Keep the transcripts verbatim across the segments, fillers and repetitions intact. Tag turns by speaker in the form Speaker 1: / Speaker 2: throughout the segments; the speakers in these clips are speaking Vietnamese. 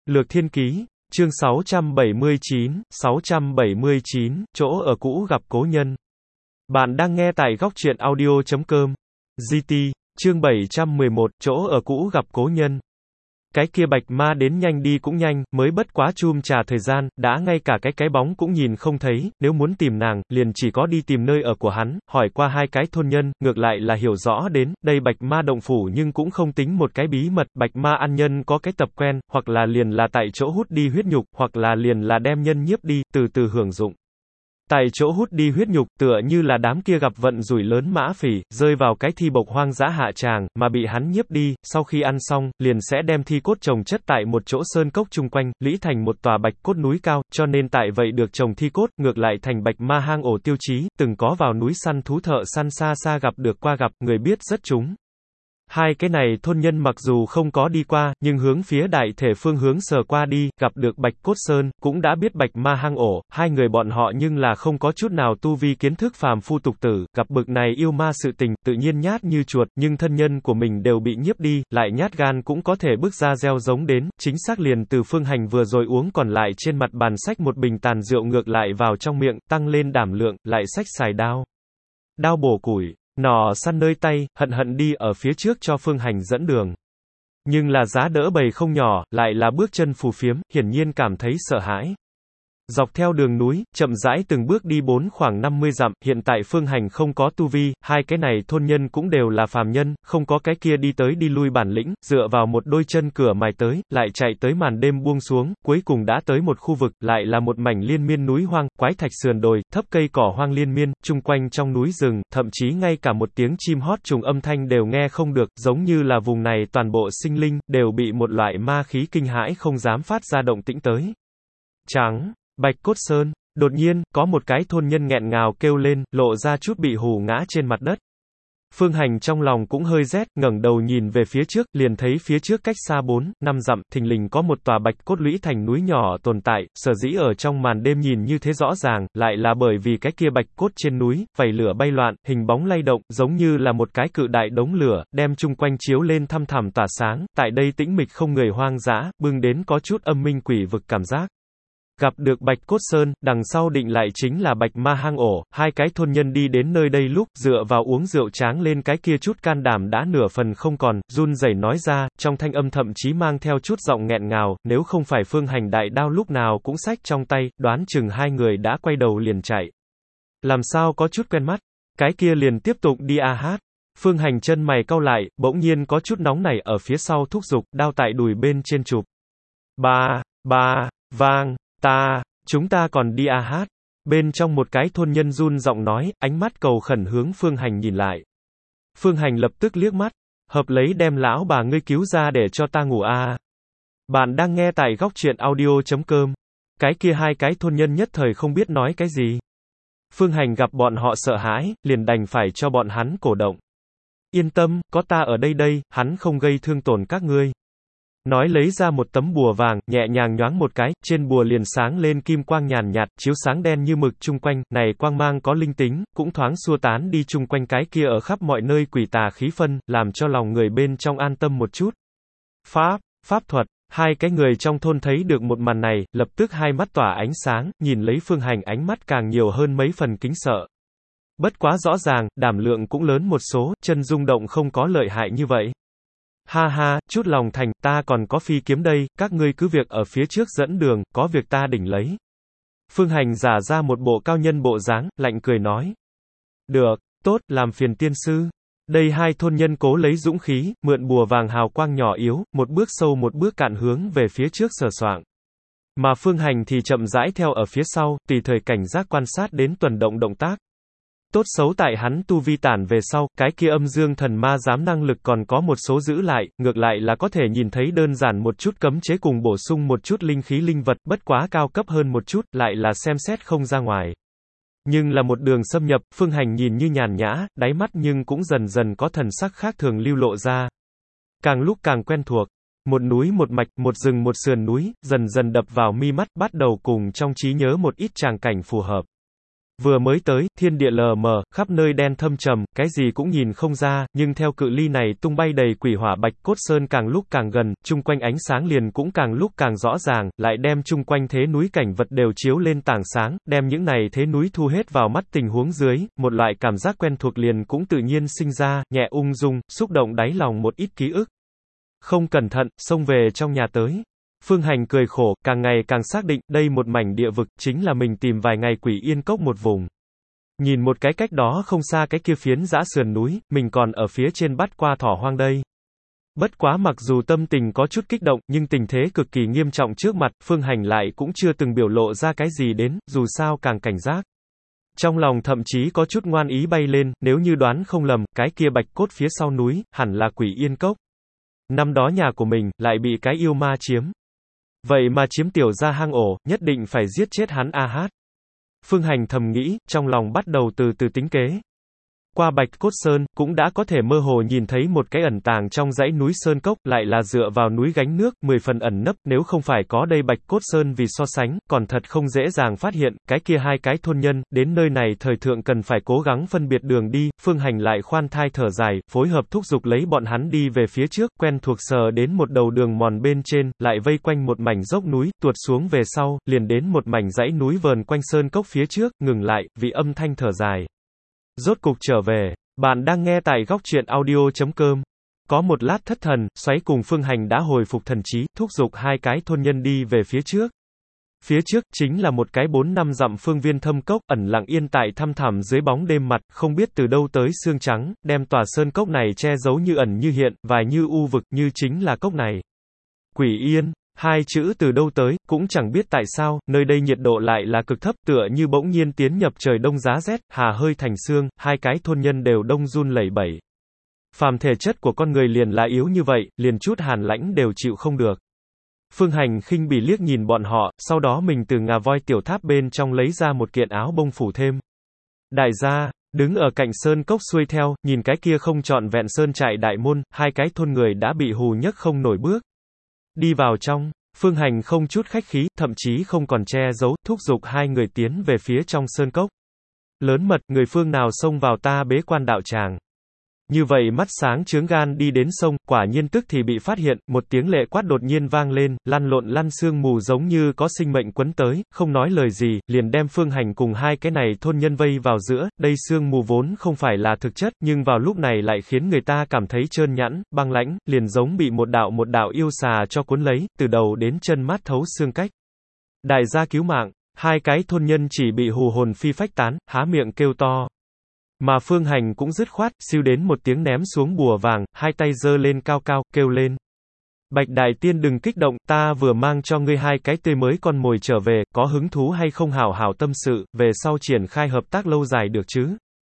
Speaker 1: Lược Thiên Ký, chương sáu trăm bảy mươi chín, sáu trăm bảy mươi chín, chỗ ở cũ gặp cố nhân. Bạn đang nghe tại góc truyện audio chấm com. giê tê, chương bảy trăm mười một, chỗ ở cũ gặp cố nhân. Cái kia bạch ma đến nhanh đi cũng nhanh, mới bất quá chum trà thời gian, đã ngay cả cái cái bóng cũng nhìn không thấy, nếu muốn tìm nàng, liền chỉ có đi tìm nơi ở của hắn, hỏi qua hai cái thôn nhân, ngược lại là hiểu rõ đến, đây bạch ma động phủ nhưng cũng không tính một cái bí mật, bạch ma ăn nhân có cái tập quen, hoặc là liền là tại chỗ hút đi huyết nhục, hoặc là liền là đem nhân nhiếp đi, từ từ hưởng dụng. Tại chỗ hút đi huyết nhục, tựa như là đám kia gặp vận rủi lớn mã phỉ, rơi vào cái thi bộc hoang dã hạ tràng, mà bị hắn nhiếp đi, sau khi ăn xong, liền sẽ đem thi cốt trồng chất tại một chỗ sơn cốc chung quanh, lũy thành một tòa bạch cốt núi cao, cho nên tại vậy được trồng thi cốt, ngược lại thành bạch ma hang ổ tiêu chí, từng có vào núi săn thú thợ săn xa xa gặp được qua gặp, người biết rất chúng. Hai cái này thôn nhân mặc dù không có đi qua, nhưng hướng phía đại thể phương hướng sờ qua đi, gặp được Bạch Cốt Sơn, cũng đã biết bạch ma hang ổ, hai người bọn họ nhưng là không có chút nào tu vi kiến thức phàm phu tục tử, gặp bực này yêu ma sự tình, tự nhiên nhát như chuột, nhưng thân nhân của mình đều bị nhiếp đi, lại nhát gan cũng có thể bước ra gieo giống đến, chính xác liền từ Phương Hành vừa rồi uống còn lại trên mặt bàn sách một bình tàn rượu ngược lại vào trong miệng, tăng lên đảm lượng, lại xách xài đao. Đao bổ củi. Nỏ săn nơi tay, hận hận đi ở phía trước cho Phương Hành dẫn đường. Nhưng là giá đỡ bầy không nhỏ, lại là bước chân phù phiếm, hiển nhiên cảm thấy sợ hãi. Dọc theo đường núi, chậm rãi từng bước đi bốn khoảng năm mươi dặm, hiện tại Phương Hành không có tu vi, hai cái này thôn nhân cũng đều là phàm nhân, không có cái kia đi tới đi lui bản lĩnh, dựa vào một đôi chân cửa mài tới, lại chạy tới màn đêm buông xuống, cuối cùng đã tới một khu vực, lại là một mảnh liên miên núi hoang, quái thạch sườn đồi, thấp cây cỏ hoang liên miên, chung quanh trong núi rừng, thậm chí ngay cả một tiếng chim hót trùng âm thanh đều nghe không được, giống như là vùng này toàn bộ sinh linh, đều bị một loại ma khí kinh hãi không dám phát ra động tĩnh tới. Trắng. Bạch Cốt Sơn, đột nhiên, có một cái thôn nhân nghẹn ngào kêu lên, lộ ra chút bị hù ngã trên mặt đất. Phương Hành trong lòng cũng hơi rét, ngẩng đầu nhìn về phía trước, liền thấy phía trước cách xa bốn, năm dặm, thình lình có một tòa bạch cốt lũy thành núi nhỏ tồn tại, sở dĩ ở trong màn đêm nhìn như thế rõ ràng, lại là bởi vì cái kia bạch cốt trên núi, vảy lửa bay loạn, hình bóng lay động, giống như là một cái cự đại đống lửa, đem chung quanh chiếu lên thăm thẳm tỏa sáng, tại đây tĩnh mịch không người hoang dã, bưng đến có chút âm minh quỷ vực cảm giác. Gặp được Bạch Cốt Sơn, đằng sau định lại chính là bạch ma hang ổ, hai cái thôn nhân đi đến nơi đây lúc, dựa vào uống rượu tráng lên cái kia chút can đảm đã nửa phần không còn, run rẩy nói ra, trong thanh âm thậm chí mang theo chút giọng nghẹn ngào, nếu không phải Phương Hành đại đao lúc nào cũng xách trong tay, đoán chừng hai người đã quay đầu liền chạy. Làm sao có chút quen mắt, cái kia liền tiếp tục đi a hát. Phương Hành chân mày cau lại, bỗng nhiên có chút nóng nảy ở phía sau thúc giục, đao tại đùi bên trên chụp. Ba, ba, vang. Ta, chúng ta còn đi a hát. Bên trong một cái thôn nhân run giọng nói, ánh mắt cầu khẩn hướng Phương Hành nhìn lại. Phương Hành lập tức liếc mắt, hợp lấy đem lão bà ngươi cứu ra để cho ta ngủ a. Bạn đang nghe tại góc truyện audio chấm com. Cái kia hai cái thôn nhân nhất thời không biết nói cái gì. Phương Hành gặp bọn họ sợ hãi, liền đành phải cho bọn hắn cổ động. Yên tâm, có ta ở đây đây, hắn không gây thương tổn các ngươi. Nói lấy ra một tấm bùa vàng, nhẹ nhàng nhoáng một cái, trên bùa liền sáng lên kim quang nhàn nhạt, chiếu sáng đen như mực chung quanh, này quang mang có linh tính, cũng thoáng xua tán đi chung quanh cái kia ở khắp mọi nơi quỷ tà khí phân, làm cho lòng người bên trong an tâm một chút. Pháp, pháp thuật, hai cái người trong thôn thấy được một màn này, lập tức hai mắt tỏa ánh sáng, nhìn lấy Phương Hành ánh mắt càng nhiều hơn mấy phần kính sợ. Bất quá rõ ràng, đảm lượng cũng lớn một số, chân rung động không có lợi hại như vậy. Ha ha, chút lòng thành, ta còn có phi kiếm đây, các ngươi cứ việc ở phía trước dẫn đường, có việc ta đỉnh lấy. Phương Hành giả ra một bộ cao nhân bộ dáng, lạnh cười nói. Được, tốt, làm phiền tiên sư. Đây hai thôn nhân cố lấy dũng khí, mượn bùa vàng hào quang nhỏ yếu, một bước sâu một bước cạn hướng về phía trước sờ soạng. Mà Phương Hành thì chậm rãi theo ở phía sau, tùy thời cảnh giác quan sát đến tuần động động tác. Tốt xấu tại hắn tu vi tản về sau, cái kia âm dương thần ma giám năng lực còn có một số giữ lại, ngược lại là có thể nhìn thấy đơn giản một chút cấm chế cùng bổ sung một chút linh khí linh vật, bất quá cao cấp hơn một chút, lại là xem xét không ra ngoài. Nhưng là một đường xâm nhập, Phương Hành nhìn như nhàn nhã, đáy mắt nhưng cũng dần dần có thần sắc khác thường lưu lộ ra. Càng lúc càng quen thuộc, một núi một mạch, một rừng một sườn núi, dần dần đập vào mi mắt, bắt đầu cùng trong trí nhớ một ít tràng cảnh phù hợp. Vừa mới tới, thiên địa lờ mờ, khắp nơi đen thâm trầm, cái gì cũng nhìn không ra, nhưng theo cự ly này tung bay đầy quỷ hỏa Bạch Cốt Sơn càng lúc càng gần, chung quanh ánh sáng liền cũng càng lúc càng rõ ràng, lại đem chung quanh thế núi cảnh vật đều chiếu lên tảng sáng, đem những này thế núi thu hết vào mắt tình huống dưới, một loại cảm giác quen thuộc liền cũng tự nhiên sinh ra, nhẹ ung dung, xúc động đáy lòng một ít ký ức. Không cẩn thận, xông về trong nhà tới. Phương Hành cười khổ, càng ngày càng xác định, đây một mảnh địa vực, chính là mình tìm vài ngày Quỷ Yên Cốc một vùng. Nhìn một cái cách đó không xa cái kia phiến dã sườn núi, mình còn ở phía trên bắt qua thỏ hoang đây. Bất quá mặc dù tâm tình có chút kích động, nhưng tình thế cực kỳ nghiêm trọng trước mặt, Phương Hành lại cũng chưa từng biểu lộ ra cái gì đến, dù sao càng cảnh giác. Trong lòng thậm chí có chút ngoan ý bay lên, nếu như đoán không lầm, cái kia bạch cốt phía sau núi, hẳn là Quỷ Yên Cốc. Năm đó nhà của mình, lại bị cái yêu ma chiếm. Vậy mà chiếm tiểu ra hang ổ, nhất định phải giết chết hắn a hát. Phương Hành thầm nghĩ, trong lòng bắt đầu từ từ tính kế. Qua Bạch Cốt Sơn, cũng đã có thể mơ hồ nhìn thấy một cái ẩn tàng trong dãy núi Sơn Cốc, lại là dựa vào núi gánh nước, mười phần ẩn nấp, nếu không phải có đây Bạch Cốt Sơn vì so sánh, còn thật không dễ dàng phát hiện, cái kia hai cái thôn nhân, đến nơi này thời thượng cần phải cố gắng phân biệt đường đi, Phương Hành lại khoan thai thở dài, phối hợp thúc giục lấy bọn hắn đi về phía trước, quen thuộc sờ đến một đầu đường mòn bên trên, lại vây quanh một mảnh dốc núi, tuột xuống về sau, liền đến một mảnh dãy núi vờn quanh Sơn Cốc phía trước, ngừng lại, vì âm thanh thở dài. Rốt cục trở về, bạn đang nghe tại góc truyện audio chấm com. Có một lát thất thần, xoáy cùng Phương Hành đã hồi phục thần trí, thúc giục hai cái thôn nhân đi về phía trước. Phía trước, chính là một cái bốn năm dặm phương viên thâm cốc, ẩn lặng yên tại thăm thẳm dưới bóng đêm mặt, không biết từ đâu tới sương trắng, đem tòa sơn cốc này che giấu như ẩn như hiện, vài như u vực, như chính là cốc này. Quỷ Yên. Hai chữ từ đâu tới, cũng chẳng biết tại sao, nơi đây nhiệt độ lại là cực thấp, tựa như bỗng nhiên tiến nhập trời đông giá rét, hà hơi thành xương, hai cái thôn nhân đều đông run lẩy bẩy. Phàm thể chất của con người liền là yếu như vậy, liền chút hàn lãnh đều chịu không được. Phương Hành khinh bỉ liếc nhìn bọn họ, sau đó mình từ ngà voi tiểu tháp bên trong lấy ra một kiện áo bông phủ thêm. Đại gia, đứng ở cạnh sơn cốc xuôi theo, nhìn cái kia không trọn vẹn sơn trại đại môn, hai cái thôn người đã bị hù nhấc không nổi bước. Đi vào trong, Phương Hành không chút khách khí, thậm chí không còn che giấu, thúc giục hai người tiến về phía trong sơn cốc. Lớn mật, người phương nào xông vào ta bế quan đạo tràng. Như vậy mắt sáng chướng gan đi đến sông, quả nhiên tức thì bị phát hiện, một tiếng lệ quát đột nhiên vang lên, lăn lộn lăn sương mù giống như có sinh mệnh quấn tới, không nói lời gì, liền đem Phương Hành cùng hai cái này thôn nhân vây vào giữa, đây sương mù vốn không phải là thực chất, nhưng vào lúc này lại khiến người ta cảm thấy trơn nhẵn, băng lãnh, liền giống bị một đạo một đạo yêu xà cho cuốn lấy, từ đầu đến chân mát thấu xương cách. Đại gia cứu mạng, hai cái thôn nhân chỉ bị hù hồn phi phách tán, há miệng kêu to. Mà Phương Hành cũng dứt khoát, siêu đến một tiếng ném xuống bùa vàng, hai tay giơ lên cao cao, kêu lên. Bạch Đại Tiên đừng kích động, ta vừa mang cho ngươi hai cái tươi mới con mồi trở về, có hứng thú hay không hảo hảo tâm sự, về sau triển khai hợp tác lâu dài được chứ?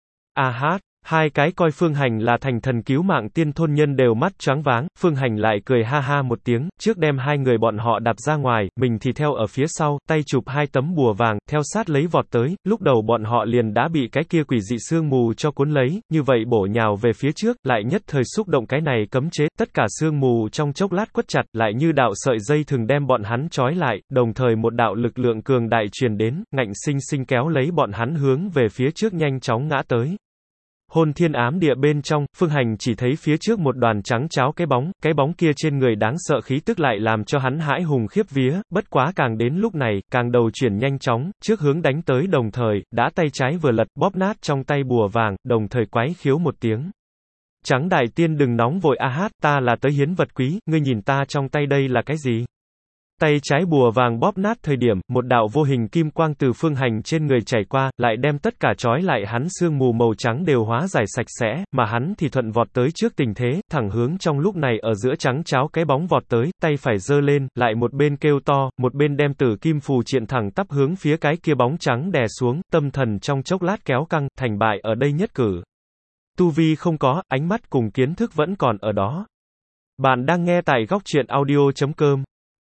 Speaker 1: A hát, hai cái coi Phương Hành là thành thần cứu mạng tiên thôn nhân đều mắt choáng váng, Phương Hành lại cười ha ha một tiếng, trước đem hai người bọn họ đạp ra ngoài, mình thì theo ở phía sau, tay chụp hai tấm bùa vàng, theo sát lấy vọt tới, lúc đầu bọn họ liền đã bị cái kia quỷ dị sương mù cho cuốn lấy, như vậy bổ nhào về phía trước, lại nhất thời xúc động cái này cấm chế, tất cả sương mù trong chốc lát quất chặt, lại như đạo sợi dây thường đem bọn hắn trói lại, đồng thời một đạo lực lượng cường đại truyền đến, ngạnh sinh sinh kéo lấy bọn hắn hướng về phía trước nhanh chóng ngã tới. Hôn thiên ám địa bên trong, Phương Hành chỉ thấy phía trước một đoàn trắng cháo cái bóng, cái bóng kia trên người đáng sợ khí tức lại làm cho hắn hãi hùng khiếp vía, bất quá càng đến lúc này, càng đầu chuyển nhanh chóng, trước hướng đánh tới đồng thời, đã tay trái vừa lật, bóp nát trong tay bùa vàng, đồng thời quái khiếu một tiếng. Trắng Đại Tiên đừng nóng vội a hát, ta là tới hiến vật quý, ngươi nhìn ta trong tay đây là cái gì? Tay trái bùa vàng bóp nát thời điểm, một đạo vô hình kim quang từ Phương Hành trên người chảy qua, lại đem tất cả trói lại hắn sương mù màu trắng đều hóa giải sạch sẽ, mà hắn thì thuận vọt tới trước tình thế, thẳng hướng trong lúc này ở giữa trắng cháo cái bóng vọt tới, tay phải giơ lên, lại một bên kêu to, một bên đem tử kim phù triện thẳng tắp hướng phía cái kia bóng trắng đè xuống, tâm thần trong chốc lát kéo căng, thành bại ở đây nhất cử. Tu vi không có, ánh mắt cùng kiến thức vẫn còn ở đó. Bạn đang nghe tại góc truyện audio chấm com.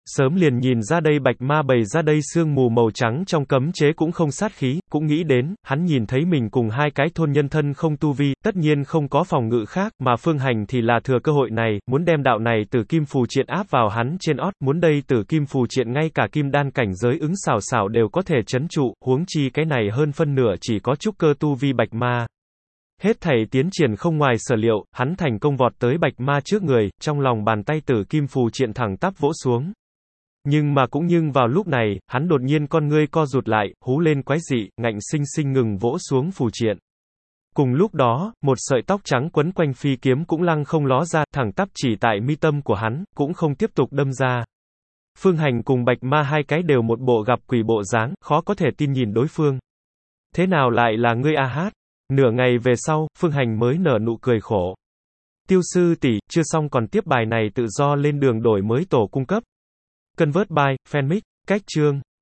Speaker 1: Sớm liền nhìn ra đây bạch ma bày ra đây sương mù màu trắng trong cấm chế cũng không sát khí, cũng nghĩ đến, hắn nhìn thấy mình cùng hai cái thôn nhân thân không tu vi, tất nhiên không có phòng ngự khác, mà Phương Hành thì là thừa cơ hội này, muốn đem đạo này tử kim phù triện áp vào hắn trên ót, muốn đây tử kim phù triện ngay cả kim đan cảnh giới ứng xảo xảo đều có thể trấn trụ, huống chi cái này hơn phân nửa chỉ có trúc cơ tu vi bạch ma. Hết thảy tiến triển không ngoài sở liệu, hắn thành công vọt tới bạch ma trước người, trong lòng bàn tay tử kim phù triện thẳng tắp vỗ xuống. Nhưng mà cũng nhưng vào lúc này, hắn đột nhiên con ngươi co rụt lại, hú lên quái dị, ngạnh sinh sinh ngừng vỗ xuống phù triện. Cùng lúc đó, một sợi tóc trắng quấn quanh phi kiếm cũng lăng không ló ra, thẳng tắp chỉ tại mi tâm của hắn, cũng không tiếp tục đâm ra. Phương Hành cùng bạch ma hai cái đều một bộ gặp quỷ bộ dáng, khó có thể tin nhìn đối phương. Thế nào lại là ngươi a hát? Nửa ngày về sau, Phương Hành mới nở nụ cười khổ. Tiêu sư tỷ, chưa xong còn tiếp bài này tự do lên đường đổi mới tổ cung cấp. Convert by, Fanmic, cách chương.